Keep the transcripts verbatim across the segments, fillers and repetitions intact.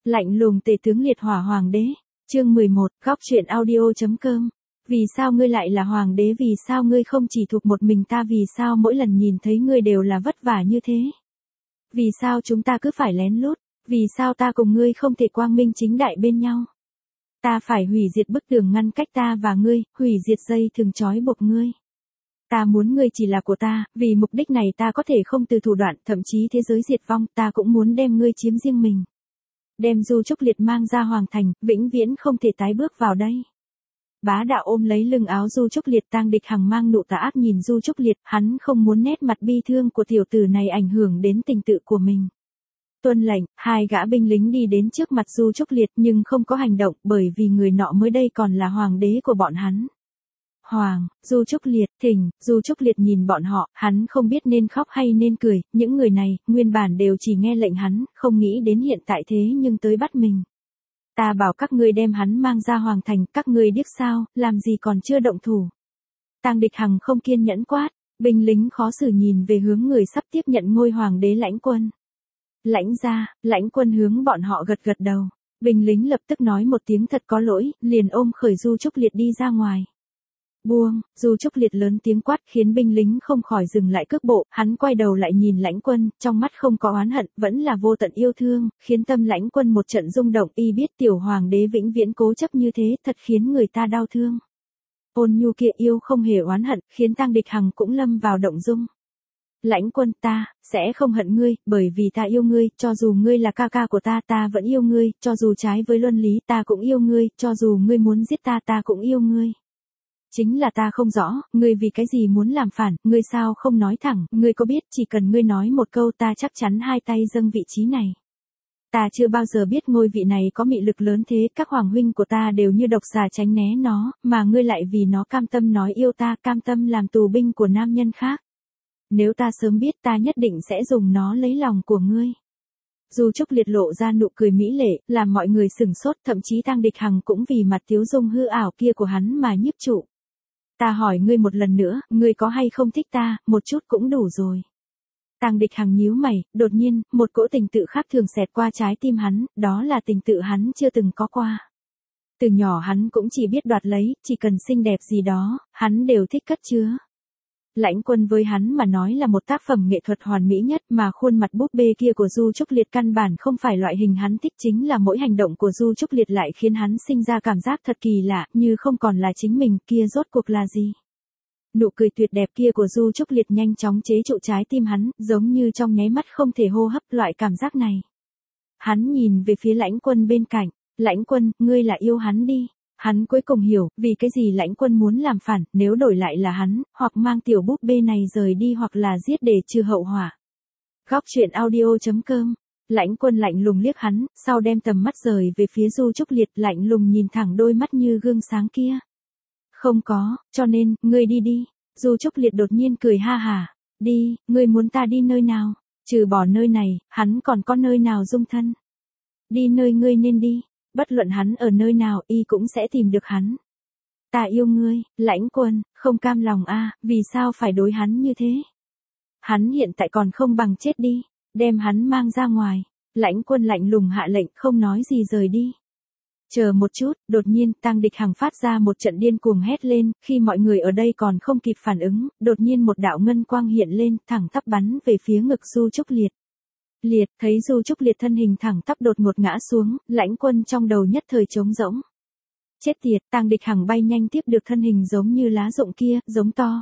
Lạnh lùng tể tướng liệt hỏa hoàng đế. Chương mười một, góc truyện audio.com. Vì sao ngươi lại là hoàng đế, vì sao ngươi không chỉ thuộc một mình ta, vì sao mỗi lần nhìn thấy ngươi đều là vất vả như thế? Vì sao chúng ta cứ phải lén lút, vì sao ta cùng ngươi không thể quang minh chính đại bên nhau? Ta phải hủy diệt bức tường ngăn cách ta và ngươi, hủy diệt dây thường trói buộc ngươi. Ta muốn ngươi chỉ là của ta, vì mục đích này ta có thể không từ thủ đoạn, thậm chí thế giới diệt vong, ta cũng muốn đem ngươi chiếm riêng mình. Đem Du Trúc Liệt mang ra hoàng thành, vĩnh viễn không thể tái bước vào đây. Bá đạo ôm lấy lưng áo Du Trúc Liệt, Tang Địch Hằng mang nụ tà ác nhìn Du Trúc Liệt, hắn không muốn nét mặt bi thương của tiểu tử này ảnh hưởng đến tình tự của mình. Tuân lệnh, hai gã binh lính đi đến trước mặt Du Trúc Liệt nhưng không có hành động, bởi vì người nọ mới đây còn là hoàng đế của bọn hắn. Hoàng, Du Trúc Liệt, thỉnh, Du Trúc Liệt nhìn bọn họ, hắn không biết nên khóc hay nên cười, những người này, nguyên bản đều chỉ nghe lệnh hắn, không nghĩ đến hiện tại thế nhưng tới bắt mình. Ta bảo các ngươi đem hắn mang ra hoàng thành, các ngươi điếc sao, làm gì còn chưa động thủ. Tang Địch Hằng không kiên nhẫn quát, binh lính khó xử nhìn về hướng người sắp tiếp nhận ngôi hoàng đế Lãnh Quân. Lãnh gia, Lãnh Quân hướng bọn họ gật gật đầu, binh lính lập tức nói một tiếng thật có lỗi, liền ôm khởi Du Trúc Liệt đi ra ngoài. Buông, Du Trúc Liệt lớn tiếng quát khiến binh lính không khỏi dừng lại cước bộ, hắn quay đầu lại nhìn Lãnh Quân, trong mắt không có oán hận, vẫn là vô tận yêu thương, khiến tâm Lãnh Quân một trận rung động, y biết tiểu hoàng đế vĩnh viễn cố chấp như thế, thật khiến người ta đau thương. Ôn nhu kia yêu không hề oán hận, khiến Tang Địch Hằng cũng lâm vào động dung. Lãnh Quân, ta sẽ không hận ngươi, bởi vì ta yêu ngươi, cho dù ngươi là ca ca của ta, ta vẫn yêu ngươi, cho dù trái với luân lý, ta cũng yêu ngươi, cho dù ngươi muốn giết ta, ta cũng yêu ngươi. Chính là ta không rõ, ngươi vì cái gì muốn làm phản, ngươi sao không nói thẳng, ngươi có biết chỉ cần ngươi nói một câu ta chắc chắn hai tay dâng vị trí này. Ta chưa bao giờ biết ngôi vị này có mị lực lớn thế, các hoàng huynh của ta đều như độc xà tránh né nó, mà ngươi lại vì nó cam tâm nói yêu ta, cam tâm làm tù binh của nam nhân khác. Nếu ta sớm biết ta nhất định sẽ dùng nó lấy lòng của ngươi. Du Trúc Liệt lộ ra nụ cười mỹ lệ, làm mọi người sửng sốt, thậm chí Tang Địch Hằng cũng vì mặt tiếu dung hư ảo kia của hắn mà nhiếp trụ. Ta hỏi ngươi một lần nữa, ngươi có hay không thích ta, một chút cũng đủ rồi. Tang Địch Hằng nhíu mày, đột nhiên, một cỗ tình tự khác thường xẹt qua trái tim hắn, đó là tình tự hắn chưa từng có qua. Từ nhỏ hắn cũng chỉ biết đoạt lấy, chỉ cần xinh đẹp gì đó, hắn đều thích cất chứa. Lãnh Quân với hắn mà nói là một tác phẩm nghệ thuật hoàn mỹ nhất, mà khuôn mặt búp bê kia của Du Trúc Liệt căn bản không phải loại hình hắn thích, chính là mỗi hành động của Du Trúc Liệt lại khiến hắn sinh ra cảm giác thật kỳ lạ, như không còn là chính mình, kia rốt cuộc là gì. Nụ cười tuyệt đẹp kia của Du Trúc Liệt nhanh chóng chế trụ trái tim hắn, giống như trong nháy mắt không thể hô hấp loại cảm giác này. Hắn nhìn về phía Lãnh Quân bên cạnh, Lãnh Quân, ngươi là yêu hắn đi. Hắn cuối cùng hiểu, vì cái gì Lãnh Quân muốn làm phản, nếu đổi lại là hắn, hoặc mang tiểu búp bê này rời đi hoặc là giết để trừ hậu họa. Góc truyện audio.com. Lãnh Quân lạnh lùng liếc hắn, sau đem tầm mắt rời về phía Du Trúc Liệt, lạnh lùng nhìn thẳng đôi mắt như gương sáng kia. Không có, cho nên, ngươi đi đi. Du Trúc Liệt đột nhiên cười ha hả. Đi, ngươi muốn ta đi nơi nào? Trừ bỏ nơi này, hắn còn có nơi nào dung thân? Đi nơi ngươi nên đi. Bất luận hắn ở nơi nào, y cũng sẽ tìm được hắn. Ta yêu ngươi, Lãnh Quân, không cam lòng a, vì sao phải đối hắn như thế? Hắn hiện tại còn không bằng chết đi, đem hắn mang ra ngoài. Lãnh Quân lạnh lùng hạ lệnh, không nói gì rời đi. Chờ một chút, đột nhiên, Tang Địch Hằng phát ra một trận điên cuồng hét lên, khi mọi người ở đây còn không kịp phản ứng, đột nhiên một đạo ngân quang hiện lên, thẳng tắp bắn về phía ngực Du Trúc Liệt. Liệt, thấy Du Trúc Liệt thân hình thẳng tắp đột ngột ngã xuống, Lãnh Quân trong đầu nhất thời trống rỗng. Chết tiệt, Tang Địch Hằng bay nhanh tiếp được thân hình giống như lá rụng kia, giống to.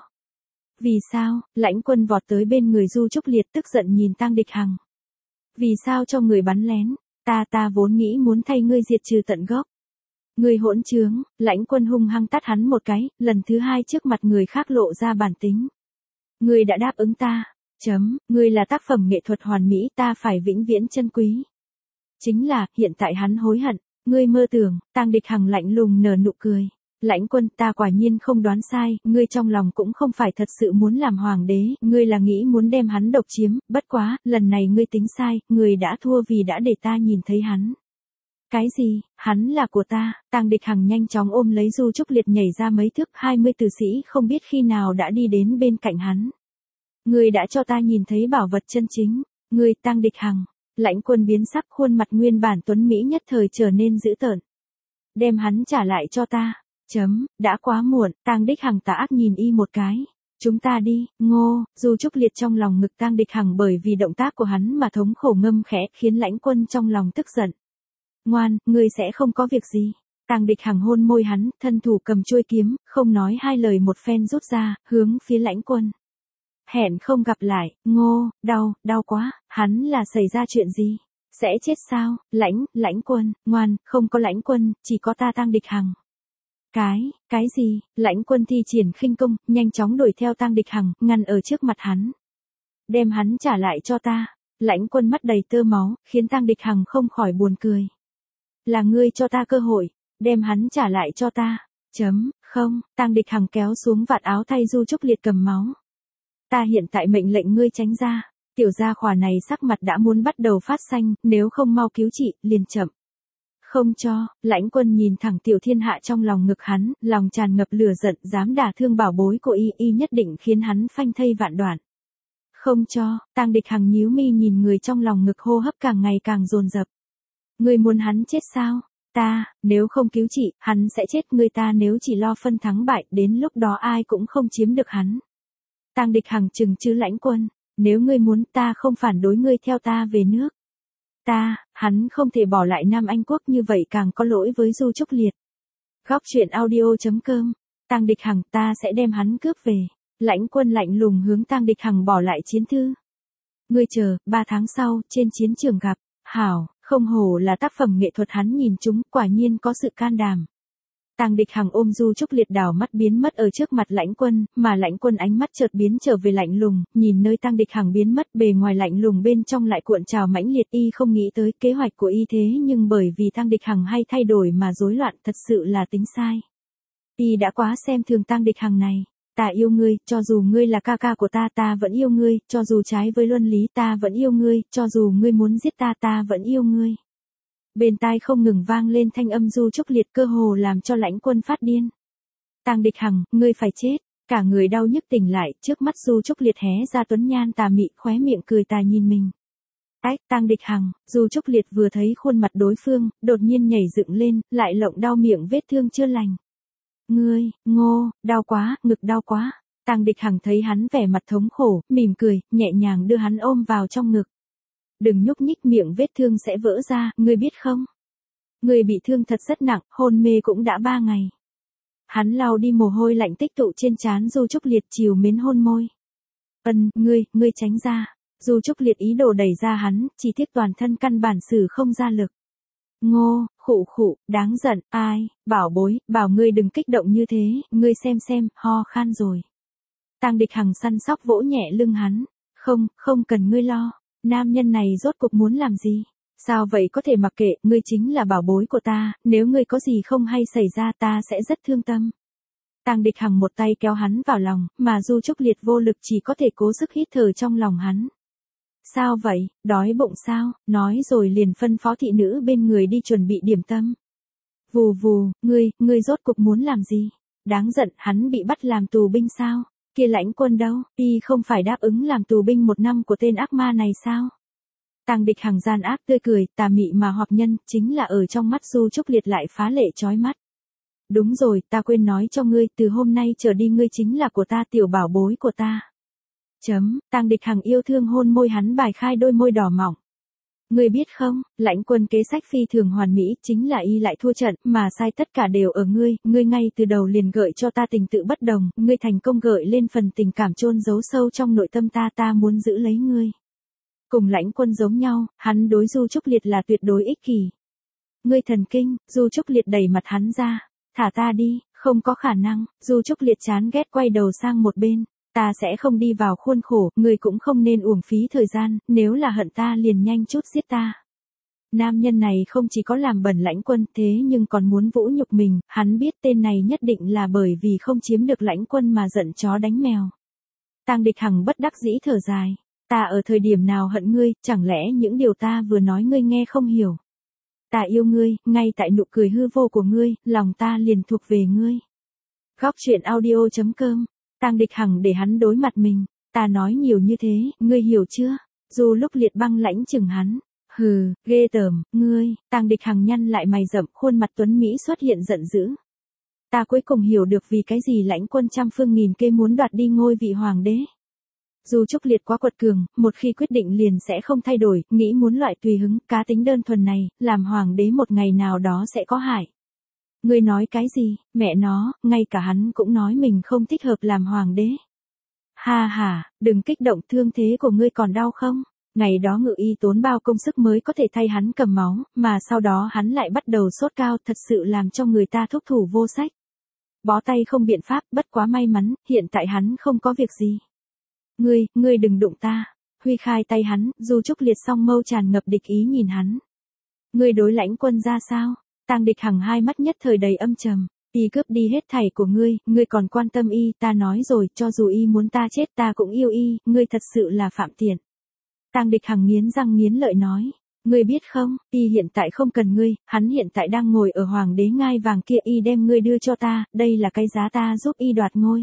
Vì sao? Lãnh Quân vọt tới bên người Du Trúc Liệt tức giận nhìn Tang Địch Hằng. Vì sao cho người bắn lén? Ta ta vốn nghĩ muốn thay ngươi diệt trừ tận gốc. Ngươi hỗn trướng, Lãnh Quân hung hăng tát hắn một cái, lần thứ hai trước mặt người khác lộ ra bản tính. Ngươi đã đáp ứng ta. Chấm, ngươi là tác phẩm nghệ thuật hoàn mỹ, ta phải vĩnh viễn trân quý. Chính là, hiện tại hắn hối hận, ngươi mơ tưởng, Tang Địch Hằng lạnh lùng nở nụ cười. Lãnh Quân, ta quả nhiên không đoán sai, ngươi trong lòng cũng không phải thật sự muốn làm hoàng đế, ngươi là nghĩ muốn đem hắn độc chiếm, bất quá, lần này ngươi tính sai, ngươi đã thua vì đã để ta nhìn thấy hắn. Cái gì, hắn là của ta, Tang Địch Hằng nhanh chóng ôm lấy Du Trúc Liệt nhảy ra mấy thước, hai mươi tử sĩ không biết khi nào đã đi đến bên cạnh hắn. Ngươi đã cho ta nhìn thấy bảo vật chân chính, ngươi Tang Địch Hằng. Lãnh Quân biến sắc, khuôn mặt nguyên bản tuấn mỹ nhất thời trở nên dữ tợn. Đem hắn trả lại cho ta. Chấm, đã quá muộn, Tang Đích Hằng tà ác nhìn y một cái. Chúng ta đi, Ngô. Du Trúc Liệt trong lòng ngực Tang Địch Hằng bởi vì động tác của hắn mà thống khổ ngâm khẽ, khiến Lãnh Quân trong lòng tức giận. Ngoan, ngươi sẽ không có việc gì. Tang Địch Hằng hôn môi hắn, thân thủ cầm chuôi kiếm, không nói hai lời một phen rút ra, hướng phía Lãnh Quân. Hẹn không gặp lại, Ngô. Đau, đau quá. Hắn là xảy ra chuyện gì? Sẽ chết sao? Lãnh, Lãnh Quân, ngoan, không có Lãnh Quân, chỉ có ta Tang Địch Hằng. Cái, cái gì? Lãnh Quân thi triển khinh công, nhanh chóng đuổi theo Tang Địch Hằng, ngăn ở trước mặt hắn. Đem hắn trả lại cho ta. Lãnh Quân mắt đầy tơ máu, khiến Tang Địch Hằng không khỏi buồn cười. Là ngươi cho ta cơ hội, đem hắn trả lại cho ta. Chấm, không, Tang Địch Hằng kéo xuống vạt áo thay Du Trúc Liệt cầm máu. Ta hiện tại mệnh lệnh ngươi tránh ra. Tiểu gia khỏa này sắc mặt đã muốn bắt đầu phát xanh, nếu không mau cứu trị, liền chậm. Không cho. Lãnh Quân nhìn thẳng Tiểu Thiên Hạ trong lòng ngực hắn, lòng tràn ngập lửa giận, dám đả thương bảo bối của y, y nhất định khiến hắn phanh thây vạn đoạn. Không cho. Tang Địch Hằng nhíu mi nhìn người trong lòng ngực, hô hấp càng ngày càng dồn dập. Ngươi muốn hắn chết sao? Ta, nếu không cứu trị, hắn sẽ chết. Người ta nếu chỉ lo phân thắng bại, đến lúc đó ai cũng không chiếm được hắn. Tang Địch Hằng trừng chứ Lãnh Quân. Nếu ngươi muốn, ta không phản đối ngươi theo ta về nước. Ta, hắn không thể bỏ lại Nam Anh Quốc như vậy, càng có lỗi với Du Trúc Liệt. Góc truyện audio chấm com. Tang Địch Hằng, ta sẽ đem hắn cướp về. Lãnh Quân lạnh lùng hướng Tang Địch Hằng bỏ lại chiến thư. Ngươi chờ, ba tháng sau, trên chiến trường gặp. Hảo, không hổ là tác phẩm nghệ thuật, hắn nhìn chúng, quả nhiên có sự can đảm. Tang Địch Hằng ôm Du Trúc Liệt đảo mắt biến mất ở trước mặt Lãnh Quân, mà Lãnh Quân ánh mắt chợt biến trở về lạnh lùng, nhìn nơi Tang Địch Hằng biến mất, bề ngoài lạnh lùng bên trong lại cuộn trào mãnh liệt. Y không nghĩ tới kế hoạch của y thế nhưng bởi vì Tang Địch Hằng hay thay đổi mà rối loạn, thật sự là tính sai. Y đã quá xem thường Tang Địch Hằng này. Ta yêu ngươi, cho dù ngươi là ca ca của ta, ta vẫn yêu ngươi, cho dù trái với luân lý ta vẫn yêu ngươi, cho dù ngươi muốn giết ta, ta vẫn yêu ngươi. Bên tai không ngừng vang lên thanh âm Du Trúc Liệt, cơ hồ làm cho Lãnh Quân phát điên. Tang Địch Hằng, ngươi phải chết. Cả người đau nhức tỉnh lại, trước mắt Du Trúc Liệt hé ra tuấn nhan tà mị, khóe miệng cười tà nhìn mình. Ách, Tang Địch Hằng. Du Trúc Liệt vừa thấy khuôn mặt đối phương, đột nhiên nhảy dựng lên, lại lộng đau miệng vết thương chưa lành. Ngươi, Ngô, đau quá, ngực đau quá. Tang Địch Hằng thấy hắn vẻ mặt thống khổ, mỉm cười, nhẹ nhàng đưa hắn ôm vào trong ngực. Đừng nhúc nhích, miệng vết thương sẽ vỡ ra, ngươi biết không? Ngươi bị thương thật rất nặng, hôn mê cũng đã ba ngày. Hắn lau đi mồ hôi lạnh tích tụ trên trán Du Trúc Liệt, chiều mến hôn môi. Ân, ngươi, ngươi tránh ra. Du Trúc Liệt ý đồ đẩy ra hắn, chỉ tiếc toàn thân căn bản sử không ra lực. Ngô, khụ khụ, đáng giận, ai, bảo bối, bảo ngươi đừng kích động như thế, ngươi xem xem, ho khan rồi. Tang Địch Hằng săn sóc vỗ nhẹ lưng hắn. Không, không cần ngươi lo. Nam nhân này rốt cuộc muốn làm gì? Sao vậy có thể mặc kệ, ngươi chính là bảo bối của ta, nếu ngươi có gì không hay xảy ra ta sẽ rất thương tâm. Tang Địch Hằng một tay kéo hắn vào lòng, mà Du Trúc Liệt vô lực chỉ có thể cố sức hít thở trong lòng hắn. Sao vậy, đói bụng sao? Nói rồi liền phân phó thị nữ bên người đi chuẩn bị điểm tâm. Vù vù, ngươi, ngươi rốt cuộc muốn làm gì? Đáng giận, hắn bị bắt làm tù binh sao? Kia Lãnh Quân đâu, y không phải đáp ứng làm tù binh một năm của tên ác ma này sao? Tang Địch Hằng gian ác tươi cười, tà mị mà hoặc nhân, chính là ở trong mắt Du Trúc Liệt lại phá lệ chói mắt. Đúng rồi, ta quên nói cho ngươi, từ hôm nay trở đi ngươi chính là của ta, tiểu bảo bối của ta. Chấm, Tang Địch Hằng yêu thương hôn môi hắn, bài khai đôi môi đỏ mỏng. Ngươi biết không, Lãnh Quân kế sách phi thường hoàn mỹ, chính là y lại thua trận, mà sai tất cả đều ở ngươi, ngươi ngay từ đầu liền gợi cho ta tình tự bất đồng, ngươi thành công gợi lên phần tình cảm chôn giấu sâu trong nội tâm ta, ta muốn giữ lấy ngươi. Cùng Lãnh Quân giống nhau, hắn đối Du Trúc Liệt là tuyệt đối ích kỷ. Ngươi thần kinh, Du Trúc Liệt đẩy mặt hắn ra, thả ta đi, không có khả năng. Du Trúc Liệt chán ghét quay đầu sang một bên. Ta sẽ không đi vào khuôn khổ, ngươi cũng không nên uổng phí thời gian, nếu là hận ta liền nhanh chút giết ta. Nam nhân này không chỉ có làm bẩn Lãnh Quân, thế nhưng còn muốn vũ nhục mình, hắn biết tên này nhất định là bởi vì không chiếm được Lãnh Quân mà giận chó đánh mèo. Tang Địch Hằng bất đắc dĩ thở dài, ta ở thời điểm nào hận ngươi, chẳng lẽ những điều ta vừa nói ngươi nghe không hiểu. Ta yêu ngươi, ngay tại nụ cười hư vô của ngươi, lòng ta liền thuộc về ngươi. Góc truyện audio chấm com. Tang Địch Hằng để hắn đối mặt mình, ta nói nhiều như thế, ngươi hiểu chưa? Dù lúc Liệt băng lãnh chừng hắn, Hừ, ghê tởm, ngươi, Tang Địch Hằng nhăn lại mày rậm, khuôn mặt tuấn Mỹ xuất hiện giận dữ. Ta cuối cùng hiểu được vì cái gì Lãnh Quân trăm phương nghìn kế muốn đoạt đi ngôi vị hoàng đế. Dù Trúc Liệt quá quật cường, một khi quyết định liền sẽ không thay đổi, nghĩ muốn loại tùy hứng, cá tính đơn thuần này, làm hoàng đế một ngày nào đó sẽ có hại. Ngươi nói cái gì, mẹ nó, ngay cả hắn cũng nói mình không thích hợp làm hoàng đế. Ha ha, đừng kích động, thương thế của ngươi còn đau không? Ngày đó Ngự Y tốn bao công sức mới có thể thay hắn cầm máu, mà sau đó hắn lại bắt đầu sốt cao, thật sự làm cho người ta thúc thủ vô sách. Bó tay không biện pháp, bất quá may mắn, hiện tại hắn không có việc gì. Ngươi, ngươi đừng đụng ta. Huy khai tay hắn, Du Trúc Liệt song mâu tràn ngập địch ý nhìn hắn. Ngươi đối Lãnh Quân ra sao? Tang Địch Hằng hai mắt nhất thời đầy âm trầm. Y cướp đi hết thảy của ngươi, ngươi còn quan tâm y, ta nói rồi, cho dù y muốn ta chết ta cũng yêu y, ngươi thật sự là phạm tiện. Tang Địch Hằng nghiến răng nghiến lợi nói, ngươi biết không, y hiện tại không cần ngươi, hắn hiện tại đang ngồi ở hoàng đế ngai vàng kia, y đem ngươi đưa cho ta, đây là cái giá ta giúp y đoạt ngôi.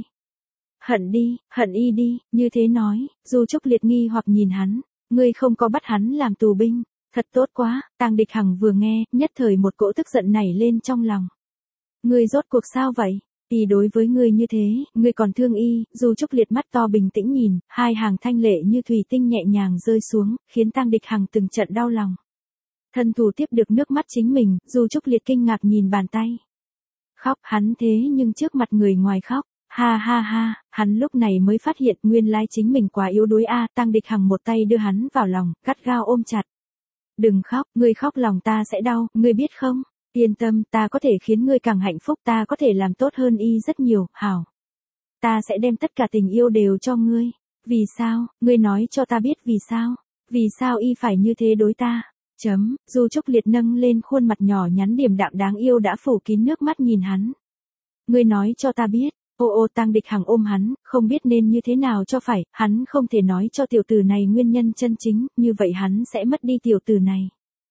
Hận đi, hận y đi, như thế nói, Du Trúc Liệt nghi hoặc nhìn hắn, ngươi không có bắt hắn làm tù binh, thật tốt quá, Tang Địch Hằng vừa nghe, nhất thời một cỗ tức giận nảy lên trong lòng. Ngươi rốt cuộc sao vậy? Y đối với ngươi như thế, ngươi còn thương y, Du Trúc Liệt mắt to bình tĩnh nhìn, hai hàng thanh lệ như thủy tinh nhẹ nhàng rơi xuống, khiến Tang Địch Hằng từng trận đau lòng. Thân thủ tiếp được nước mắt chính mình, Du Trúc Liệt kinh ngạc nhìn bàn tay. Khóc, hắn thế nhưng trước mặt người ngoài khóc. Ha ha ha, hắn lúc này mới phát hiện nguyên lai chính mình quá yếu đuối a, Tang Địch Hằng một tay đưa hắn vào lòng, gắt gao ôm chặt. Đừng khóc, ngươi khóc lòng ta sẽ đau, ngươi biết không? Yên tâm, ta có thể khiến ngươi càng hạnh phúc, ta có thể làm tốt hơn y rất nhiều, hảo. Ta sẽ đem tất cả tình yêu đều cho ngươi. Vì sao, ngươi nói cho ta biết vì sao? Vì sao y phải như thế đối ta? Chấm, Du Trúc Liệt nâng lên khuôn mặt nhỏ nhắn điềm đạm đáng yêu đã phủ kín nước mắt nhìn hắn. Ngươi nói cho ta biết. Ô ô Tang Địch Hằng ôm hắn, không biết nên như thế nào cho phải, hắn không thể nói cho tiểu tử này nguyên nhân chân chính, như vậy hắn sẽ mất đi tiểu tử này.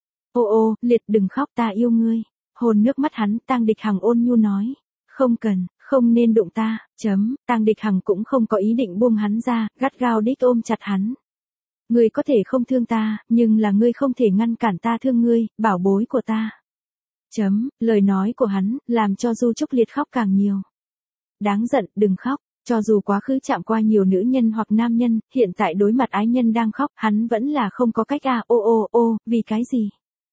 Ô ô, Liệt đừng khóc, ta yêu ngươi. Hôn nước mắt hắn, Tang Địch Hằng ôn nhu nói. Không cần, không nên đụng ta, chấm, Tang Địch Hằng cũng không có ý định buông hắn ra, gắt gao đích ôm chặt hắn. Ngươi có thể không thương ta, nhưng là ngươi không thể ngăn cản ta thương ngươi, bảo bối của ta. Chấm, lời nói của hắn, làm cho Du Trúc Liệt khóc càng nhiều. Đáng giận, đừng khóc, cho dù quá khứ chạm qua nhiều nữ nhân hoặc nam nhân, hiện tại đối mặt ái nhân đang khóc, hắn vẫn là không có cách à, ô ô ô, vì cái gì?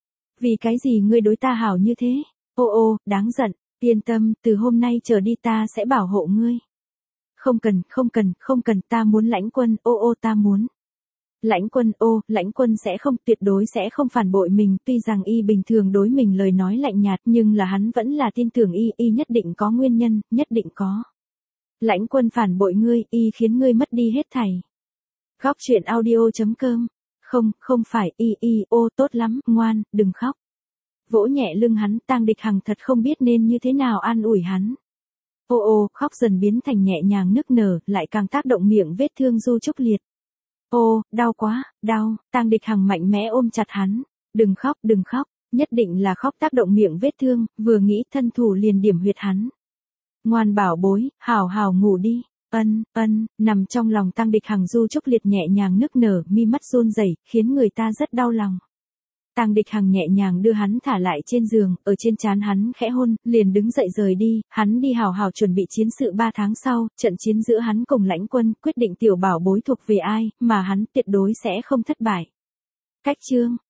Vì cái gì ngươi đối ta hảo như thế? Ô ô, đáng giận, yên tâm, từ hôm nay trở đi ta sẽ bảo hộ ngươi. Không cần, không cần, không cần, ta muốn Lãnh Quân, ô ô ta muốn. Lãnh Quân, ô, Lãnh Quân sẽ không, tuyệt đối sẽ không phản bội mình, tuy rằng y bình thường đối mình lời nói lạnh nhạt, nhưng là hắn vẫn là tin tưởng y, y nhất định có nguyên nhân, nhất định có. Lãnh Quân phản bội ngươi, y khiến ngươi mất đi hết thảy. Góc truyện audio chấm com. Không, không phải, y y, ô, tốt lắm, ngoan, đừng khóc. Vỗ nhẹ lưng hắn, Tang Địch Hằng thật không biết nên như thế nào an ủi hắn. Ô ô, khóc dần biến thành nhẹ nhàng nức nở, lại càng tác động miệng vết thương Du Trúc Liệt. Ô, đau quá, đau, Tang Địch Hằng mạnh mẽ ôm chặt hắn. Đừng khóc, đừng khóc, nhất định là khóc tác động miệng vết thương, vừa nghĩ thân thủ liền điểm huyệt hắn. Ngoan bảo bối, hào hào ngủ đi. Ân, ân, nằm trong lòng Tang Địch Hằng Du Trúc Liệt nhẹ nhàng nức nở, mi mắt run rẩy, khiến người ta rất đau lòng. Tang Địch Hằng nhẹ nhàng đưa hắn thả lại trên giường, ở trên trán hắn khẽ hôn, liền đứng dậy rời đi, hắn đi hào hào chuẩn bị chiến sự ba tháng sau, trận chiến giữa hắn cùng Lãnh Quân, quyết định tiểu bảo bối thuộc về ai, mà hắn tuyệt đối sẽ không thất bại. Cách chương